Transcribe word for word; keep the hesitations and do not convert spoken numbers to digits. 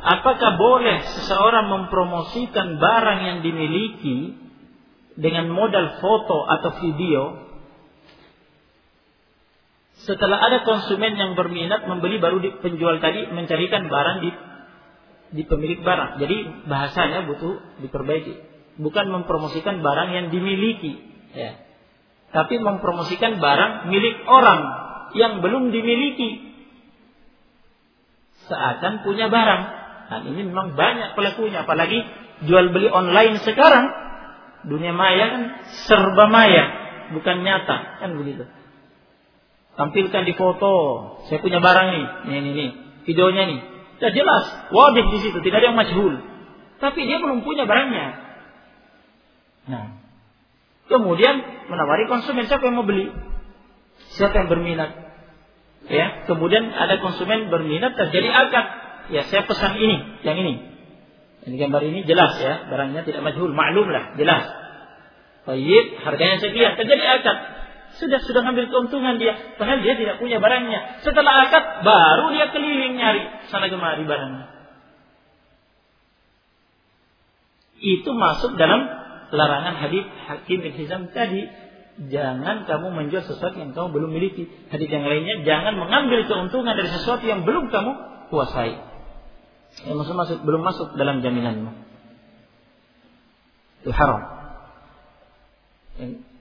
apakah boleh seseorang mempromosikan barang yang dimiliki dengan modal foto atau video setelah ada konsumen yang berminat membeli, baru penjual tadi mencarikan barang di di pemilik barang. Jadi bahasanya butuh diperbaiki. Bukan mempromosikan barang yang dimiliki, ya, tapi mempromosikan barang milik orang yang belum dimiliki, seakan punya barang. Nah, ini memang banyak pelakunya, apalagi jual beli online sekarang. Dunia maya kan serba maya, bukan nyata, kan begitu. Tampilkan di foto, saya punya barang nih, nih nih, nih. Videonya nih, sudah jelas, wadih di situ, tidak ada yang majhul. Tapi dia belum punya barangnya. Nah, kemudian menawari konsumen, siapa yang mau beli, siapa yang berminat. Ya, kemudian ada konsumen berminat, terjadi akad. Ya, saya pesan ini, yang ini. Ini gambar ini jelas ya, barangnya tidak majhul, maklum lah, jelas. Baik, harganya sekian, terjadi akad. Sudah sudah ngambil keuntungan dia, padahal dia tidak punya barangnya. Setelah akad, baru dia keliling nyari sana kemari barangnya. Itu masuk dalam larangan hadits Hakim bin Hizam tadi. Jangan kamu menjual sesuatu yang kamu belum miliki. Hadits yang lainnya, jangan mengambil keuntungan dari sesuatu yang belum kamu kuasai. Yang masuk masuk belum masuk dalam jaminanmu. Itu haram.